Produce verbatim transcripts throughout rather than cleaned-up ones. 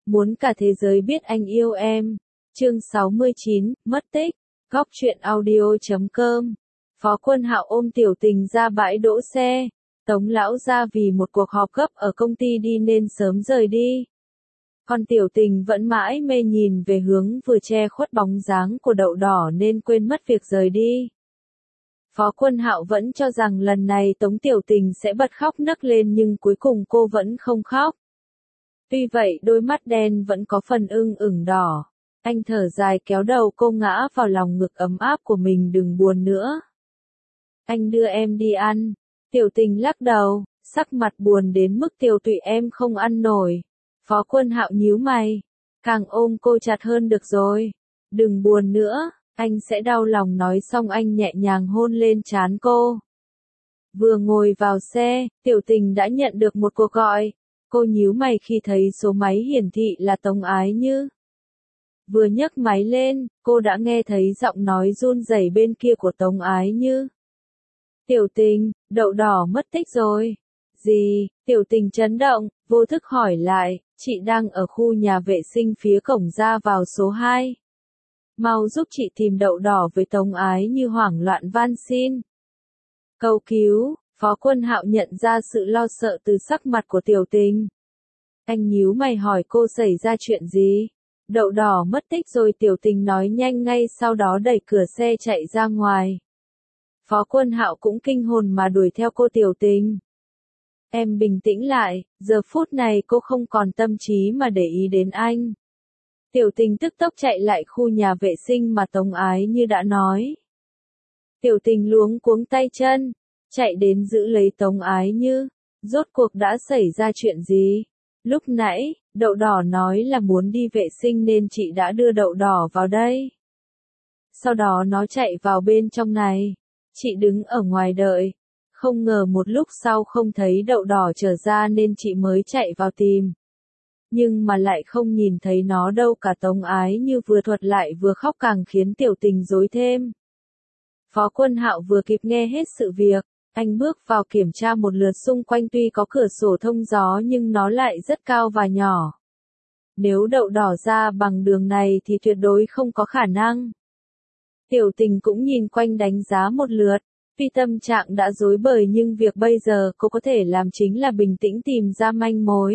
Muốn cả thế giới biết anh yêu em. Chương sáu mươi chín, mất tích. Góc truyện audio chấm com. Phó Quân Hạo ôm Tiểu Tình ra bãi đỗ xe. Tống lão ra vì một cuộc họp gấp ở công ty đi nên sớm rời đi. Còn Tiểu Tình vẫn mãi mê nhìn về hướng vừa che khuất bóng dáng của đậu đỏ nên quên mất việc rời đi. Phó Quân Hạo vẫn cho rằng lần này Tống Tiểu Tình sẽ bật khóc nấc lên nhưng cuối cùng cô vẫn không khóc. Tuy vậy đôi mắt đen vẫn có phần ưng ửng đỏ. Anh thở dài kéo đầu cô ngã vào lòng ngực ấm áp của mình, đừng buồn nữa. Anh đưa em đi ăn. Tiểu Tình lắc đầu, sắc mặt buồn đến mức tiểu tụy em không ăn nổi. Phó Quân Hạo nhíu mày, càng ôm cô chặt hơn được rồi. Đừng buồn nữa, anh sẽ đau lòng nói xong anh nhẹ nhàng hôn lên trán cô. Vừa ngồi vào xe, Tiểu Tình đã nhận được một cuộc gọi. Cô nhíu mày khi thấy số máy hiển thị là Tống Ái Như. Vừa nhấc máy lên, cô đã nghe thấy giọng nói run rẩy bên kia của Tống Ái Như. Tiểu Tình, đậu đỏ mất tích rồi. Gì? Tiểu Tình chấn động, vô thức hỏi lại, chị đang ở khu nhà vệ sinh phía cổng ra vào số hai. Mau giúp chị tìm đậu đỏ với Tống Ái Như hoảng loạn van xin. Cầu cứu. Phó Quân Hạo nhận ra sự lo sợ từ sắc mặt của Tiểu Tình. Anh nhíu mày hỏi cô xảy ra chuyện gì? Đậu đỏ mất tích rồi, Tiểu Tình nói nhanh ngay sau đó đẩy cửa xe chạy ra ngoài. Phó Quân Hạo cũng kinh hồn mà đuổi theo cô Tiểu Tình. Em bình tĩnh lại, giờ phút này cô không còn tâm trí mà để ý đến anh. Tiểu Tình tức tốc chạy lại khu nhà vệ sinh mà Tống Ái Như đã nói. Tiểu Tình luống cuống tay chân, chạy đến giữ lấy Tống Ái Như. Rốt cuộc đã xảy ra chuyện gì? Lúc nãy, đậu đỏ nói là muốn đi vệ sinh nên chị đã đưa đậu đỏ vào đây. Sau đó nó chạy vào bên trong này. Chị đứng ở ngoài đợi. Không ngờ một lúc sau không thấy đậu đỏ trở ra nên chị mới chạy vào tìm. Nhưng mà lại không nhìn thấy nó đâu cả. Tống Ái Như vừa thuật lại vừa khóc càng khiến Tiểu Tình rối thêm. Phó Quân Hạo vừa kịp nghe hết sự việc. Anh bước vào kiểm tra một lượt xung quanh, tuy có cửa sổ thông gió nhưng nó lại rất cao và nhỏ. Nếu đậu đỏ ra bằng đường này thì tuyệt đối không có khả năng. Tiểu Tình cũng nhìn quanh đánh giá một lượt. Tuy tâm trạng đã rối bời nhưng việc bây giờ cô có thể làm chính là bình tĩnh tìm ra manh mối.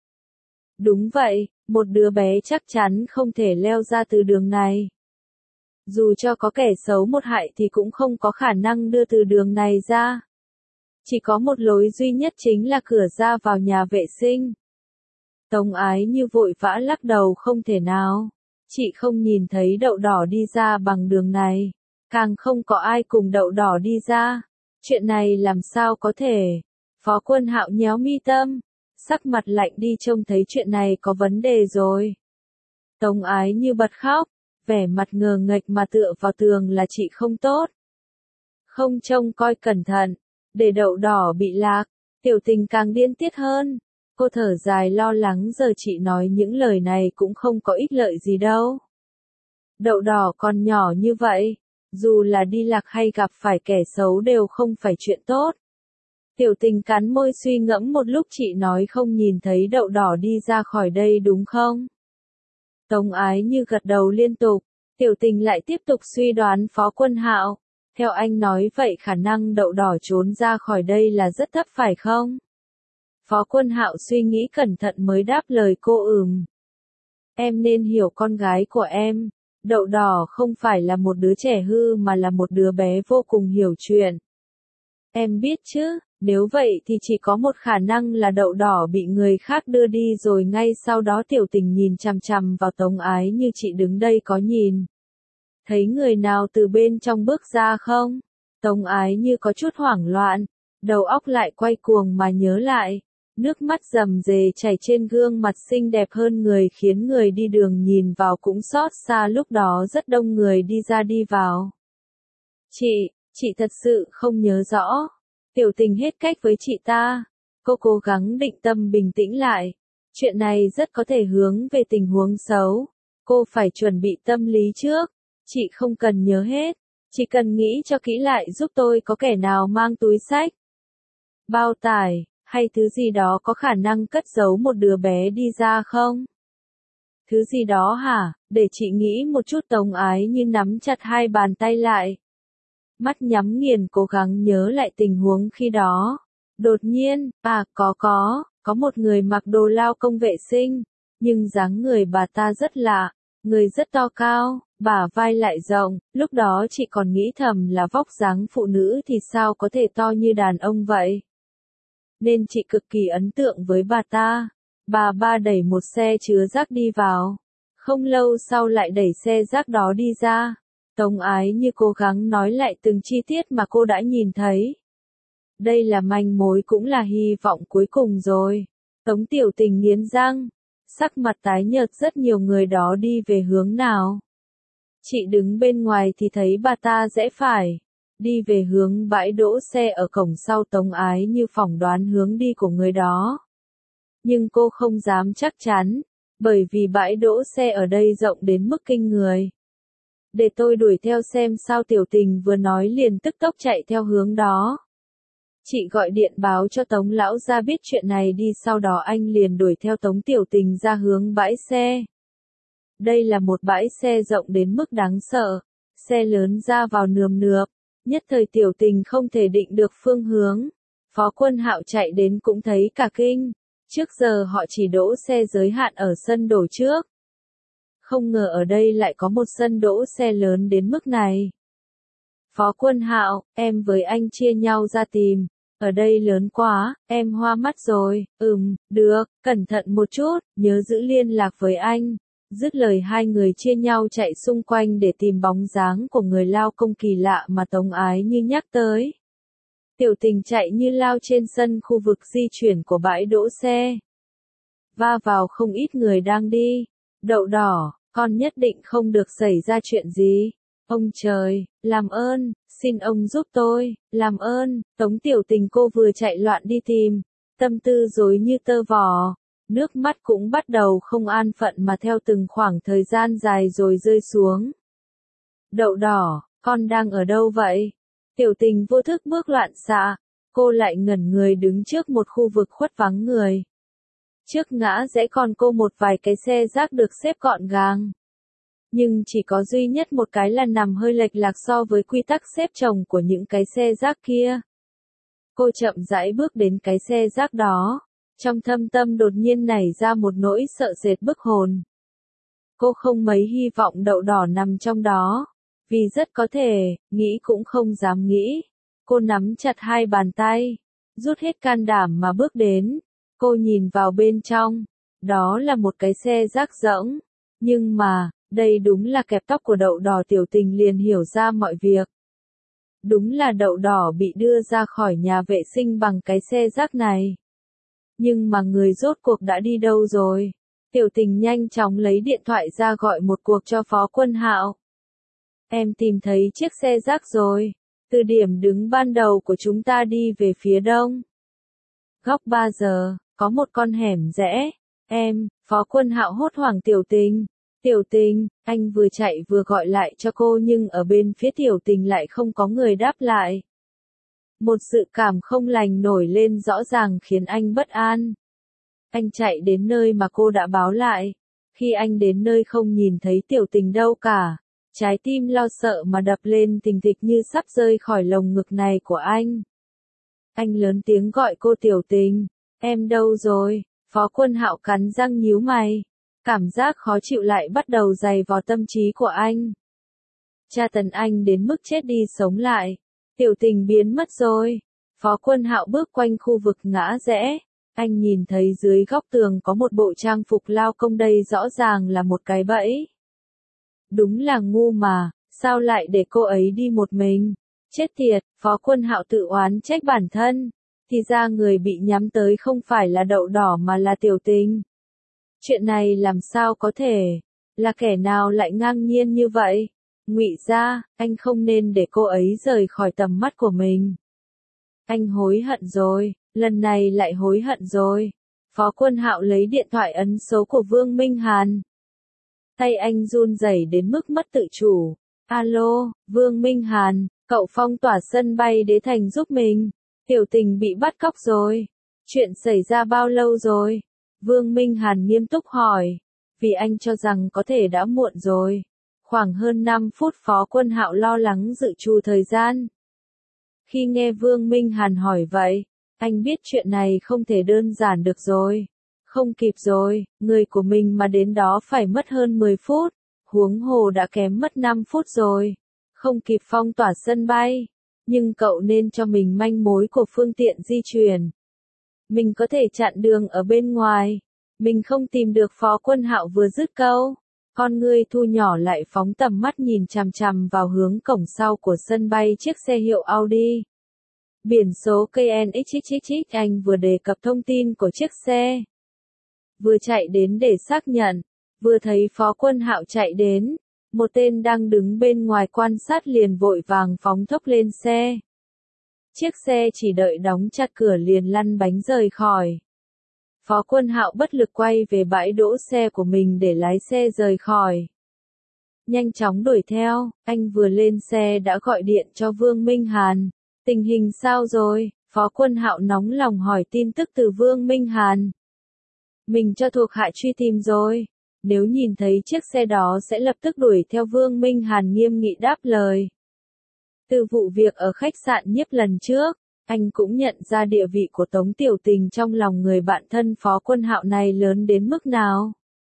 Đúng vậy, một đứa bé chắc chắn không thể leo ra từ đường này. Dù cho có kẻ xấu một hại thì cũng không có khả năng đưa từ đường này ra. Chỉ có một lối duy nhất chính là cửa ra vào nhà vệ sinh. Tống Ái Như vội vã lắc đầu, không thể nào. Chị không nhìn thấy đậu đỏ đi ra bằng đường này. Càng không có ai cùng đậu đỏ đi ra. Chuyện này làm sao có thể? Phó Quân Hạo nhéo mi tâm. Sắc mặt lạnh đi, trông thấy chuyện này có vấn đề rồi. Tống Ái Như bật khóc. Vẻ mặt ngờ nghệch mà tựa vào tường là chị không tốt. Không trông coi cẩn thận. Để đậu đỏ bị lạc. Tiểu Tình càng điên tiết hơn. Cô thở dài lo lắng, giờ chị nói những lời này cũng không có ích lợi gì đâu. Đậu đỏ còn nhỏ như vậy. Dù là đi lạc hay gặp phải kẻ xấu đều không phải chuyện tốt. Tiểu Tình cắn môi suy ngẫm một lúc, chị nói không nhìn thấy đậu đỏ đi ra khỏi đây đúng không? Tống Ái Như gật đầu liên tục. Tiểu Tình lại tiếp tục suy đoán Phó Quân Hạo. Theo anh nói vậy khả năng đậu đỏ trốn ra khỏi đây là rất thấp phải không? Phó Quân Hạo suy nghĩ cẩn thận mới đáp lời cô ừm. Em nên hiểu con gái của em. Đậu đỏ không phải là một đứa trẻ hư mà là một đứa bé vô cùng hiểu chuyện. Em biết chứ, nếu vậy thì chỉ có một khả năng là đậu đỏ bị người khác đưa đi rồi. Ngay sau đó Tiểu Tình nhìn chằm chằm vào Tống Ái Như, chị đứng đây có nhìn thấy người nào từ bên trong bước ra không? Tống Ái Như có chút hoảng loạn, đầu óc lại quay cuồng mà nhớ lại. Nước mắt rầm rề chảy trên gương mặt xinh đẹp hơn người khiến người đi đường nhìn vào cũng xót xa. Lúc đó rất đông người đi ra đi vào. Chị, chị thật sự không nhớ rõ. Tiểu Tình hết cách với chị ta. Cô cố gắng định tâm bình tĩnh lại. Chuyện này rất có thể hướng về tình huống xấu. Cô phải chuẩn bị tâm lý trước. Chị không cần nhớ hết. Chỉ cần nghĩ cho kỹ lại giúp tôi, có kẻ nào mang túi xách, bao tải, hay thứ gì đó có khả năng cất giấu một đứa bé đi ra không? Thứ gì đó hả, để chị nghĩ một chút. Tống Ái Như nắm chặt hai bàn tay lại. Mắt nhắm nghiền cố gắng nhớ lại tình huống khi đó. Đột nhiên, à có có, có một người mặc đồ lao công vệ sinh, nhưng dáng người bà ta rất lạ, người rất to cao, bả vai lại rộng, lúc đó chị còn nghĩ thầm là vóc dáng phụ nữ thì sao có thể to như đàn ông vậy. Nên chị cực kỳ ấn tượng với bà ta. Bà ba đẩy một xe chứa rác đi vào. Không lâu sau lại đẩy xe rác đó đi ra. Tống Ái Như cố gắng nói lại từng chi tiết mà cô đã nhìn thấy. Đây là manh mối cũng là hy vọng cuối cùng rồi. Tống Tiểu Tình nghiến răng. Sắc mặt tái nhợt. Rất nhiều người đó đi về hướng nào? Chị đứng bên ngoài thì thấy bà ta rẽ phải. Đi về hướng bãi đỗ xe ở cổng sau. Tống Ái Như phỏng đoán hướng đi của người đó. Nhưng cô không dám chắc chắn, bởi vì bãi đỗ xe ở đây rộng đến mức kinh người. Để tôi đuổi theo xem sao. Tiểu Tình vừa nói liền tức tốc chạy theo hướng đó. Chị gọi điện báo cho Tống lão gia biết chuyện này đi, sau đó anh liền đuổi theo Tống Tiểu Tình ra hướng bãi xe. Đây là một bãi xe rộng đến mức đáng sợ, xe lớn ra vào nườm nượp, nhất thời Tiểu Tình không thể định được phương hướng. Phó Quân Hạo chạy đến cũng thấy cả kinh, trước giờ họ chỉ đỗ xe giới hạn ở sân đổ trước. Không ngờ ở đây lại có một sân đỗ xe lớn đến mức này. Phó Quân Hạo, em với anh chia nhau ra tìm. Ở đây lớn quá, em hoa mắt rồi. Ừm, được, cẩn thận một chút, nhớ giữ liên lạc với anh. Dứt lời hai người chia nhau chạy xung quanh để tìm bóng dáng của người lao công kỳ lạ mà Tống Ái Như nhắc tới. Tiểu Tình chạy như lao trên sân khu vực di chuyển của bãi đỗ xe. Va vào không ít người đang đi. Đậu đỏ, con nhất định không được xảy ra chuyện gì. Ông trời, làm ơn, xin ông giúp tôi, làm ơn. Tống Tiểu Tình cô vừa chạy loạn đi tìm, tâm tư rối như tơ vò, nước mắt cũng bắt đầu không an phận mà theo từng khoảng thời gian dài rồi rơi xuống. Đậu đỏ, con đang ở đâu vậy? Tiểu Tình vô thức bước loạn xạ, cô lại ngẩn người đứng trước một khu vực khuất vắng người. Trước ngã rẽ còn cô một vài cái xe rác được xếp gọn gàng. Nhưng chỉ có duy nhất một cái là nằm hơi lệch lạc so với quy tắc xếp chồng của những cái xe rác kia. Cô chậm rãi bước đến cái xe rác đó, trong thâm tâm đột nhiên nảy ra một nỗi sợ sệt bức hồn. Cô không mấy hy vọng đậu đỏ nằm trong đó, vì rất có thể, nghĩ cũng không dám nghĩ. Cô nắm chặt hai bàn tay, rút hết can đảm mà bước đến. Cô nhìn vào bên trong, đó là một cái xe rác rỗng, nhưng mà, đây đúng là kẹp tóc của đậu đỏ. Tiểu Tình liền hiểu ra mọi việc. Đúng là đậu đỏ bị đưa ra khỏi nhà vệ sinh bằng cái xe rác này. Nhưng mà người rốt cuộc đã đi đâu rồi? Tiểu Tình nhanh chóng lấy điện thoại ra gọi một cuộc cho Phó Quân Hạo. Em tìm thấy chiếc xe rác rồi. Từ điểm đứng ban đầu của chúng ta đi về phía đông. Góc ba giờ, có một con hẻm rẽ. Em, Phó Quân Hạo hốt hoảng. Tiểu Tình. Tiểu Tình, anh vừa chạy vừa gọi lại cho cô nhưng ở bên phía Tiểu Tình lại không có người đáp lại. Một sự cảm không lành nổi lên rõ ràng khiến anh bất an. Anh chạy đến nơi mà cô đã báo lại. Khi anh đến nơi không nhìn thấy Tiểu Tình đâu cả. Trái tim lo sợ mà đập lên thình thịch như sắp rơi khỏi lồng ngực này của anh. Anh lớn tiếng gọi cô. Tiểu Tình, em đâu rồi? Phó Quân Hạo cắn răng nhíu mày. Cảm giác khó chịu lại bắt đầu dày vào tâm trí của anh. Tra tấn anh đến mức chết đi sống lại. Tiểu Tình biến mất rồi. Phó Quân Hạo bước quanh khu vực ngã rẽ. Anh nhìn thấy dưới góc tường có một bộ trang phục lao công, đây rõ ràng là một cái bẫy. Đúng là ngu mà, sao lại để cô ấy đi một mình? Chết tiệt, Phó Quân Hạo tự oán trách bản thân. Thì ra người bị nhắm tới không phải là đậu đỏ mà là Tiểu Tình. Chuyện này làm sao có thể? Là kẻ nào lại ngang nhiên như vậy? Ngụy Gia, anh không nên để cô ấy rời khỏi tầm mắt của mình. Anh hối hận rồi, lần này lại hối hận rồi. Phó Quân Hạo lấy điện thoại ấn số của Vương Minh Hàn. Tay anh run rẩy đến mức mất tự chủ. Alo, Vương Minh Hàn, cậu phong tỏa sân bay Đế Thành giúp mình. Tiểu Tình bị bắt cóc rồi. Chuyện xảy ra bao lâu rồi? Vương Minh Hàn nghiêm túc hỏi. vì anh cho rằng có thể đã muộn rồi. Khoảng hơn năm phút Phó Quân Hạo lo lắng dự trù thời gian. Khi nghe Vương Minh Hàn hỏi vậy, anh biết chuyện này không thể đơn giản được rồi. Không kịp rồi, người của mình mà đến đó phải mất hơn mười phút, huống hồ đã kém mất năm phút rồi. Không kịp phong tỏa sân bay, nhưng cậu nên cho mình manh mối của phương tiện di chuyển. Mình có thể chặn đường ở bên ngoài. Mình không tìm được. Phó Quân Hạo vừa dứt câu, con ngươi thu nhỏ lại phóng tầm mắt nhìn chằm chằm vào hướng cổng sau của sân bay chiếc xe hiệu Audi. Biển số K N X X X, anh vừa đề cập thông tin của chiếc xe. Vừa chạy đến để xác nhận, vừa thấy Phó Quân Hạo chạy đến, một tên đang đứng bên ngoài quan sát liền vội vàng phóng thốc lên xe. Chiếc xe chỉ đợi đóng chặt cửa liền lăn bánh rời khỏi. Phó Quân Hạo bất lực quay về bãi đỗ xe của mình để lái xe rời khỏi. Nhanh chóng đuổi theo, anh vừa lên xe đã gọi điện cho Vương Minh Hàn. Tình hình sao rồi? Phó Quân Hạo nóng lòng hỏi tin tức từ Vương Minh Hàn. Mình cho thuộc hạ truy tìm rồi. Nếu nhìn thấy chiếc xe đó sẽ lập tức đuổi theo. Vương Minh Hàn nghiêm nghị đáp lời. Từ vụ việc ở khách sạn Nhiếp lần trước, anh cũng nhận ra địa vị của Tống Tiểu Tình trong lòng người bạn thân Phó Quân Hạo này lớn đến mức nào.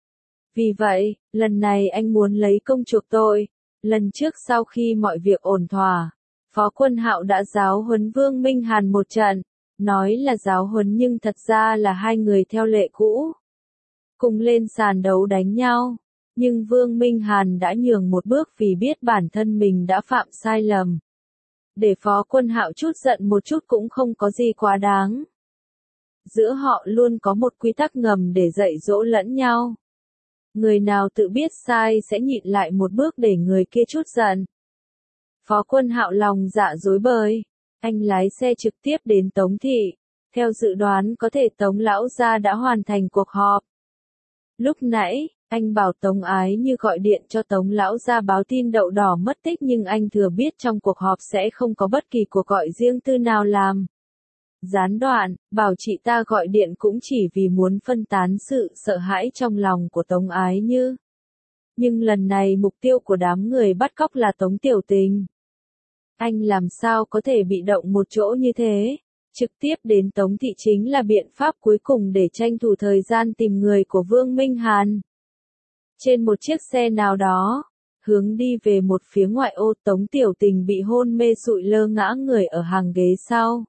Vì vậy, lần này anh muốn lấy công chuộc tội. Lần trước sau khi mọi việc ổn thỏa, Phó Quân Hạo đã giáo huấn Vương Minh Hàn một trận. Nói là giáo huấn nhưng thật ra là hai người theo lệ cũ. Cùng lên sàn đấu đánh nhau. Nhưng Vương Minh Hàn đã nhường một bước vì biết bản thân mình đã phạm sai lầm. Để Phó Quân Hạo chút giận một chút cũng không có gì quá đáng. Giữa họ luôn có một quy tắc ngầm để dạy dỗ lẫn nhau. Người nào tự biết sai sẽ nhịn lại một bước để người kia chút giận. Phó Quân Hạo lòng dạ rối bời. Anh lái xe trực tiếp đến Tống Thị. Theo dự đoán có thể Tống Lão Gia đã hoàn thành cuộc họp. Lúc nãy, anh bảo Tống Ái Như gọi điện cho Tống Lão Gia báo tin Đậu Đỏ mất tích nhưng anh thừa biết trong cuộc họp sẽ không có bất kỳ cuộc gọi riêng tư nào làm. Gián đoạn, bảo chị ta gọi điện cũng chỉ vì muốn phân tán sự sợ hãi trong lòng của Tống Ái Như. Nhưng lần này mục tiêu của đám người bắt cóc là Tống Tiểu Tình. Anh làm sao có thể bị động một chỗ như thế? Trực tiếp đến Tống Thị chính là biện pháp cuối cùng để tranh thủ thời gian tìm người của Vương Minh Hàn. Trên một chiếc xe nào đó, hướng đi về một phía ngoại ô, Tống Tiểu Tình bị hôn mê sụi lơ ngã người ở hàng ghế sau.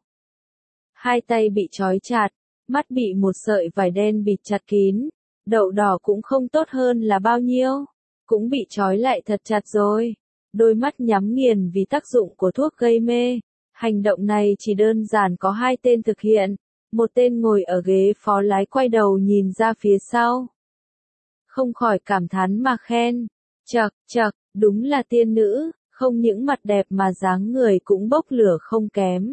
Hai tay bị trói chặt, mắt bị một sợi vải đen bịt chặt kín. Đậu Đỏ cũng không tốt hơn là bao nhiêu, cũng bị trói lại thật chặt rồi. Đôi mắt nhắm nghiền vì tác dụng của thuốc gây mê. Hành động này chỉ đơn giản có hai tên thực hiện. Một tên ngồi ở ghế phó lái quay đầu nhìn ra phía sau. Không khỏi cảm thán mà khen. Chậc, chậc, đúng là tiên nữ, không những mặt đẹp mà dáng người cũng bốc lửa không kém.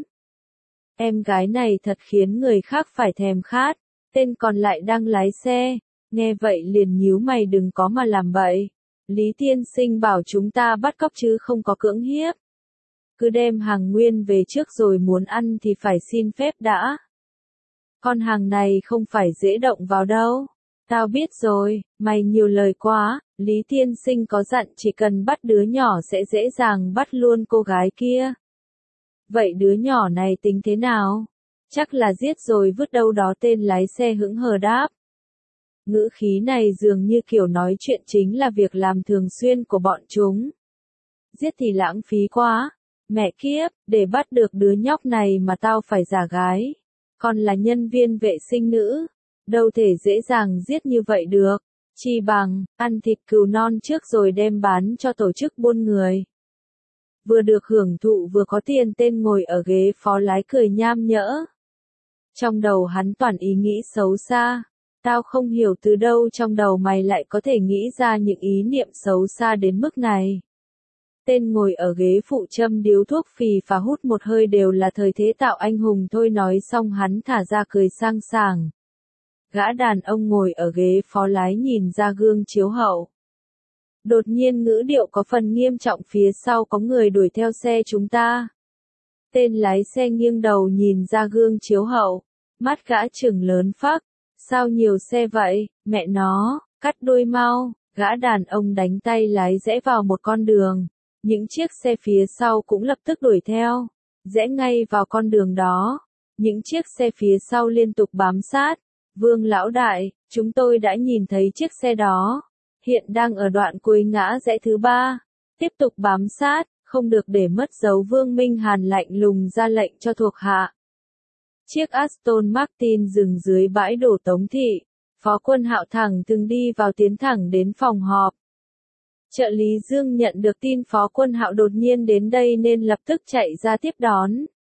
Em gái này thật khiến người khác phải thèm khát. Tên còn lại đang lái xe, nghe vậy liền nhíu mày đừng có mà làm bậy. Lý tiên sinh bảo chúng ta bắt cóc chứ không có cưỡng hiếp. Cứ đem hàng nguyên về trước rồi muốn ăn thì phải xin phép đã. Con hàng này không phải dễ động vào đâu. Tao biết rồi, mày nhiều lời quá, Lý tiên sinh có dặn chỉ cần bắt đứa nhỏ sẽ dễ dàng bắt luôn cô gái kia. Vậy đứa nhỏ này tính thế nào? Chắc là giết rồi vứt đâu đó, tên lái xe hững hờ đáp. Ngữ khí này dường như kiểu nói chuyện chính là việc làm thường xuyên của bọn chúng. Giết thì lãng phí quá. Mẹ kiếp, để bắt được đứa nhóc này mà tao phải giả gái. Còn là nhân viên vệ sinh nữ. Đâu thể dễ dàng giết như vậy được. Chi bằng, ăn thịt cừu non trước rồi đem bán cho tổ chức buôn người. Vừa được hưởng thụ vừa có tiền, tên ngồi ở ghế phó lái cười nham nhỡ. Trong đầu hắn toàn ý nghĩ xấu xa. Tao không hiểu từ đâu trong đầu mày lại có thể nghĩ ra những ý niệm xấu xa đến mức này. Tên ngồi ở ghế phụ châm điếu thuốc phì và hút một hơi đều là thời thế tạo anh hùng thôi, nói xong hắn thả ra cười sang sảng. Gã đàn ông ngồi ở ghế phó lái nhìn ra gương chiếu hậu. Đột nhiên ngữ điệu có phần nghiêm trọng, phía sau có người đuổi theo xe chúng ta. Tên lái xe nghiêng đầu nhìn ra gương chiếu hậu. Mắt gã trừng lớn phắc. Sao nhiều xe vậy, mẹ nó, cắt đuôi mau, gã đàn ông đánh tay lái rẽ vào một con đường. Những chiếc xe phía sau cũng lập tức đuổi theo, rẽ ngay vào con đường đó. Những chiếc xe phía sau liên tục bám sát. Vương lão đại, chúng tôi đã nhìn thấy chiếc xe đó. Hiện đang ở đoạn cuối ngã rẽ thứ ba. Tiếp tục bám sát, không được để mất dấu. Vương Minh Hàn lạnh lùng ra lệnh cho thuộc hạ. Chiếc Aston Martin dừng dưới bãi đổ Tống Thị. Phó Quân Hạo thẳng từng đi vào tiến thẳng đến phòng họp. Trợ lý Dương nhận được tin Phó Quân Hạo đột nhiên đến đây nên lập tức chạy ra tiếp đón.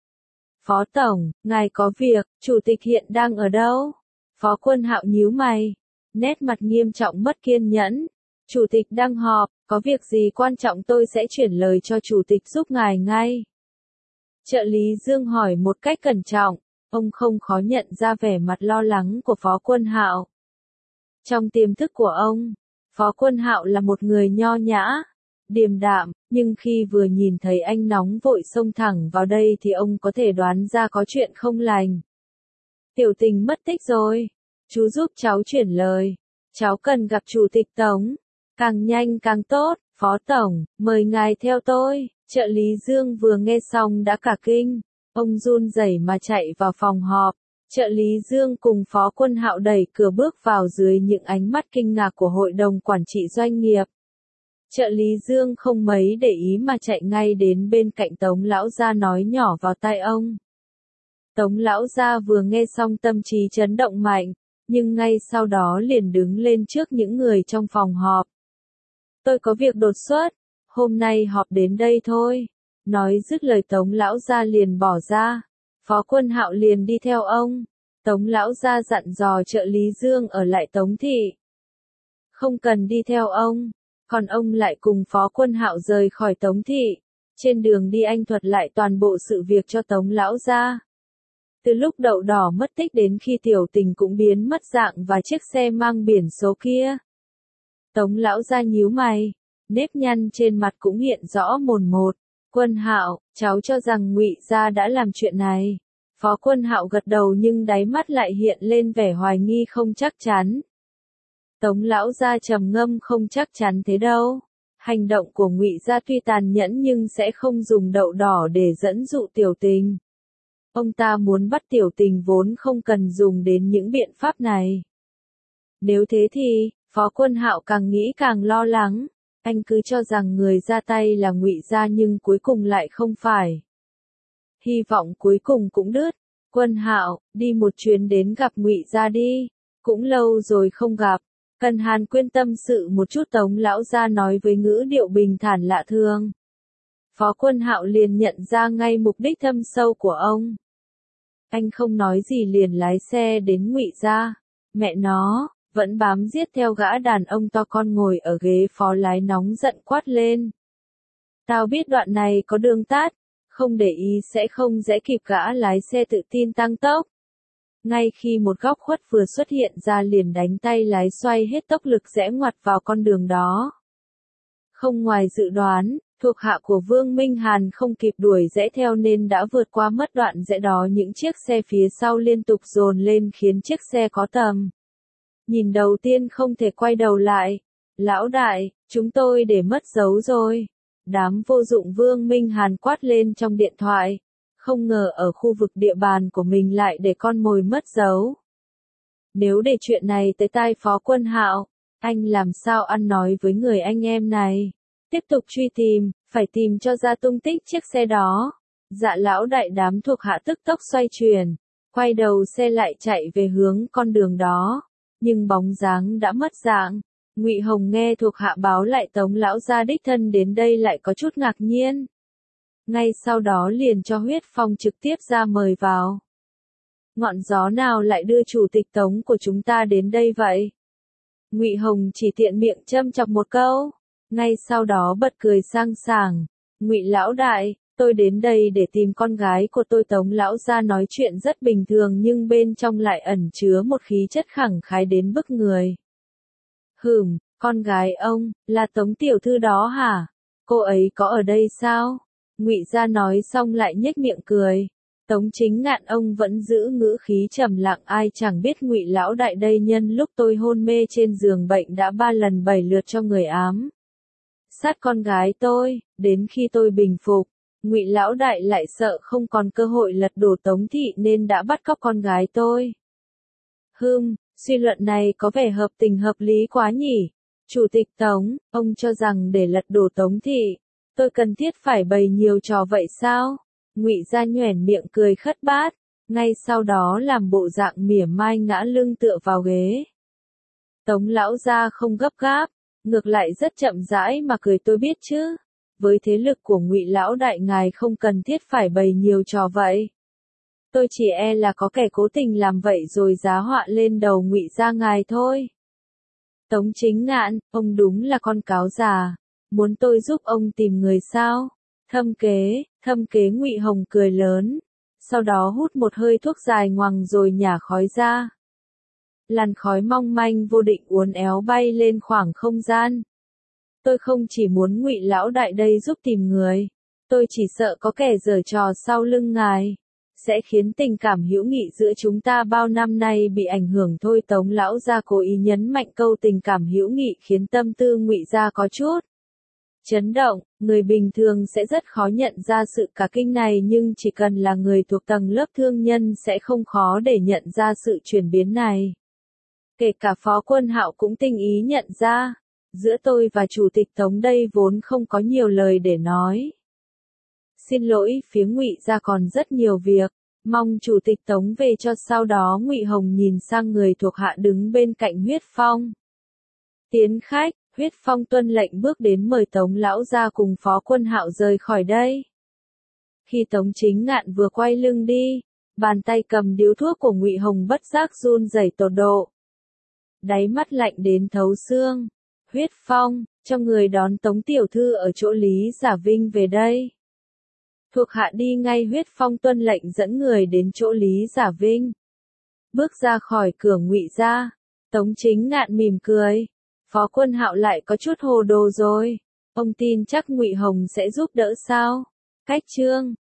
Phó Tổng, ngài có việc, Chủ tịch hiện đang ở đâu? Phó Quân Hạo nhíu mày, nét mặt nghiêm trọng mất kiên nhẫn. Chủ tịch đang họp, có việc gì quan trọng tôi sẽ chuyển lời cho Chủ tịch giúp ngài ngay. Trợ lý Dương hỏi một cách cẩn trọng, ông không khó nhận ra vẻ mặt lo lắng của Phó Quân Hạo. Trong tiềm thức của ông, Phó Quân Hạo là một người nho nhã, điềm đạm, nhưng khi vừa nhìn thấy anh nóng vội xông thẳng vào đây thì ông có thể đoán ra có chuyện không lành. Tiểu Tình mất tích rồi, chú giúp cháu chuyển lời, cháu cần gặp Chủ tịch Tống, càng nhanh càng tốt. Phó Tổng, mời ngài theo tôi. Trợ lý Dương vừa nghe xong đã cả kinh, ông run rẩy mà chạy vào phòng họp. Trợ lý Dương cùng Phó Quân Hạo đẩy cửa bước vào dưới những ánh mắt kinh ngạc của hội đồng quản trị doanh nghiệp. Trợ lý Dương không mấy để ý mà chạy ngay đến bên cạnh Tống lão gia nói nhỏ vào tai ông. Tống lão gia vừa nghe xong tâm trí chấn động mạnh, nhưng ngay sau đó liền đứng lên trước những người trong phòng họp. Tôi có việc đột xuất, hôm nay họp đến đây thôi. Nói dứt lời Tống lão gia liền bỏ ra. Phó Quân Hạo liền đi theo ông. Tống lão gia dặn dò trợ lý Dương ở lại Tống Thị. Không cần đi theo ông, còn ông lại cùng Phó Quân Hạo rời khỏi Tống Thị. Trên đường đi anh thuật lại toàn bộ sự việc cho Tống lão gia. Từ lúc Đậu Đỏ mất tích đến khi Tiểu Tình cũng biến mất dạng và chiếc xe mang biển số kia. Tống lão gia nhíu mày, nếp nhăn trên mặt cũng hiện rõ mồn một. Quân Hạo, cháu cho rằng Ngụy gia đã làm chuyện này. Phó Quân Hạo gật đầu nhưng đáy mắt lại hiện lên vẻ hoài nghi không chắc chắn. Tống lão gia trầm ngâm không chắc chắn thế đâu. Hành động của Ngụy gia tuy tàn nhẫn nhưng sẽ không dùng Đậu Đỏ để dẫn dụ Tiểu Tình. Ông ta muốn bắt Tiểu Tình vốn không cần dùng đến những biện pháp này. Nếu thế thì, Phó Quân Hạo càng nghĩ càng lo lắng. Anh cứ cho rằng người ra tay là Ngụy gia nhưng cuối cùng lại không phải. Hy vọng cuối cùng cũng đứt. Quân Hạo, đi một chuyến đến gặp Ngụy gia đi. Cũng lâu rồi không gặp. Cần Hàn Quyên tâm sự một chút. Tống lão gia nói với ngữ điệu bình thản lạ thường. Phó Quân Hạo liền nhận ra ngay mục đích thâm sâu của ông. Anh không nói gì liền lái xe đến Ngụy gia. Mẹ nó, vẫn bám giết theo gã đàn ông to con ngồi ở ghế phó lái nóng giận quát lên. Tao biết đoạn này có đường tát, không để ý sẽ không dễ kịp. Gã lái xe tự tin tăng tốc. Ngay khi một góc khuất vừa xuất hiện ra liền đánh tay lái xoay hết tốc lực rẽ ngoặt vào con đường đó. Không ngoài dự đoán, thuộc hạ của Vương Minh Hàn không kịp đuổi rẽ theo nên đã vượt qua mất đoạn rẽ đó. Những chiếc xe phía sau liên tục dồn lên khiến chiếc xe có tầm nhìn đầu tiên không thể quay đầu lại. Lão đại, chúng tôi để mất dấu rồi. Đám vô dụng Vương Minh Hàn quát lên trong điện thoại. Không ngờ ở khu vực địa bàn của mình lại để con mồi mất dấu. Nếu để chuyện này tới tai Phó Quân Hạo, anh làm sao ăn nói với người anh em này. Tiếp tục truy tìm, phải tìm cho ra tung tích chiếc xe đó. Dạ lão đại. Đám thuộc hạ tức tốc xoay chuyển, quay đầu xe lại chạy về hướng con đường đó. Nhưng bóng dáng đã mất dạng. Ngụy Hồng nghe thuộc hạ báo lại Tống lão gia đích thân đến đây lại có chút ngạc nhiên. Ngay sau đó liền cho Huyết Phong trực tiếp ra mời vào. Ngọn gió nào lại đưa chủ tịch Tống của chúng ta đến đây vậy? Ngụy Hồng chỉ tiện miệng châm chọc một câu, ngay sau đó bật cười sang sảng. Ngụy lão đại, tôi đến đây để tìm con gái của tôi. Tống lão gia nói chuyện rất bình thường nhưng bên trong lại ẩn chứa một khí chất khẳng khái đến bức người. Hừm, con gái ông, là Tống tiểu thư đó hả? Cô ấy có ở đây sao? Ngụy gia nói xong lại nhếch miệng cười. Tống Chính Ngạn ông vẫn giữ ngữ khí trầm lặng, ai chẳng biết Ngụy lão đại đây nhân lúc tôi hôn mê trên giường bệnh đã ba lần bảy lượt cho người ám sát con gái tôi, đến khi tôi bình phục, Ngụy lão đại lại sợ không còn cơ hội lật đổ Tống thị nên đã bắt cóc con gái tôi. Hừm, suy luận này có vẻ hợp tình hợp lý quá nhỉ. Chủ tịch Tống, ông cho rằng để lật đổ Tống thị, tôi cần thiết phải bày nhiều trò vậy sao? Ngụy Gia nhoẻn miệng cười khất bát, ngay sau đó làm bộ dạng mỉa mai ngã lưng tựa vào ghế. Tống lão gia không gấp gáp, ngược lại rất chậm rãi mà cười, tôi biết chứ. Với thế lực của Ngụy lão đại ngài không cần thiết phải bày nhiều trò vậy. Tôi chỉ e là có kẻ cố tình làm vậy rồi giá họa lên đầu Ngụy gia ngài thôi. Tống Chính Ngạn, ông đúng là con cáo già, muốn tôi giúp ông tìm người sao? Thâm kế, thâm kế. Ngụy Hồng cười lớn, sau đó hút một hơi thuốc dài ngoằng rồi nhả khói ra. Làn khói mong manh vô định uốn éo bay lên khoảng không gian. Tôi không chỉ muốn Ngụy lão đại đây giúp tìm người, tôi chỉ sợ có kẻ giở trò sau lưng ngài, sẽ khiến tình cảm hữu nghị giữa chúng ta bao năm nay bị ảnh hưởng thôi. Tống lão gia cố ý nhấn mạnh câu tình cảm hữu nghị khiến tâm tư Ngụy gia có chút chấn động, người bình thường sẽ rất khó nhận ra sự cả kinh này, nhưng chỉ cần là người thuộc tầng lớp thương nhân sẽ không khó để nhận ra sự chuyển biến này. Kể cả Phó Quân Hạo cũng tinh ý nhận ra, giữa tôi và Chủ tịch Tống đây vốn không có nhiều lời để nói. Xin lỗi, phía Ngụy gia còn rất nhiều việc, mong Chủ tịch Tống về cho. Sau đó Ngụy Hồng nhìn sang người thuộc hạ đứng bên cạnh Huyết Phong. Tiến khách. Huyết Phong tuân lệnh bước đến mời Tống lão gia cùng Phó Quân Hạo rời khỏi đây. Khi Tống Chính Ngạn vừa quay lưng đi, bàn tay cầm điếu thuốc của Ngụy Hồng bất giác run rẩy tột độ. Đáy mắt lạnh đến thấu xương. Huyết Phong, cho người đón Tống tiểu thư ở chỗ Lý Giả Vinh về đây. Thuộc hạ đi ngay. Huyết Phong tuân lệnh dẫn người đến chỗ Lý Giả Vinh. Bước ra khỏi cửa Ngụy gia, Tống Chính Ngạn mỉm cười. Phó Quân Hạo lại có chút hồ đồ rồi. Ông tin chắc Ngụy Hồng sẽ giúp đỡ sao? Cách chương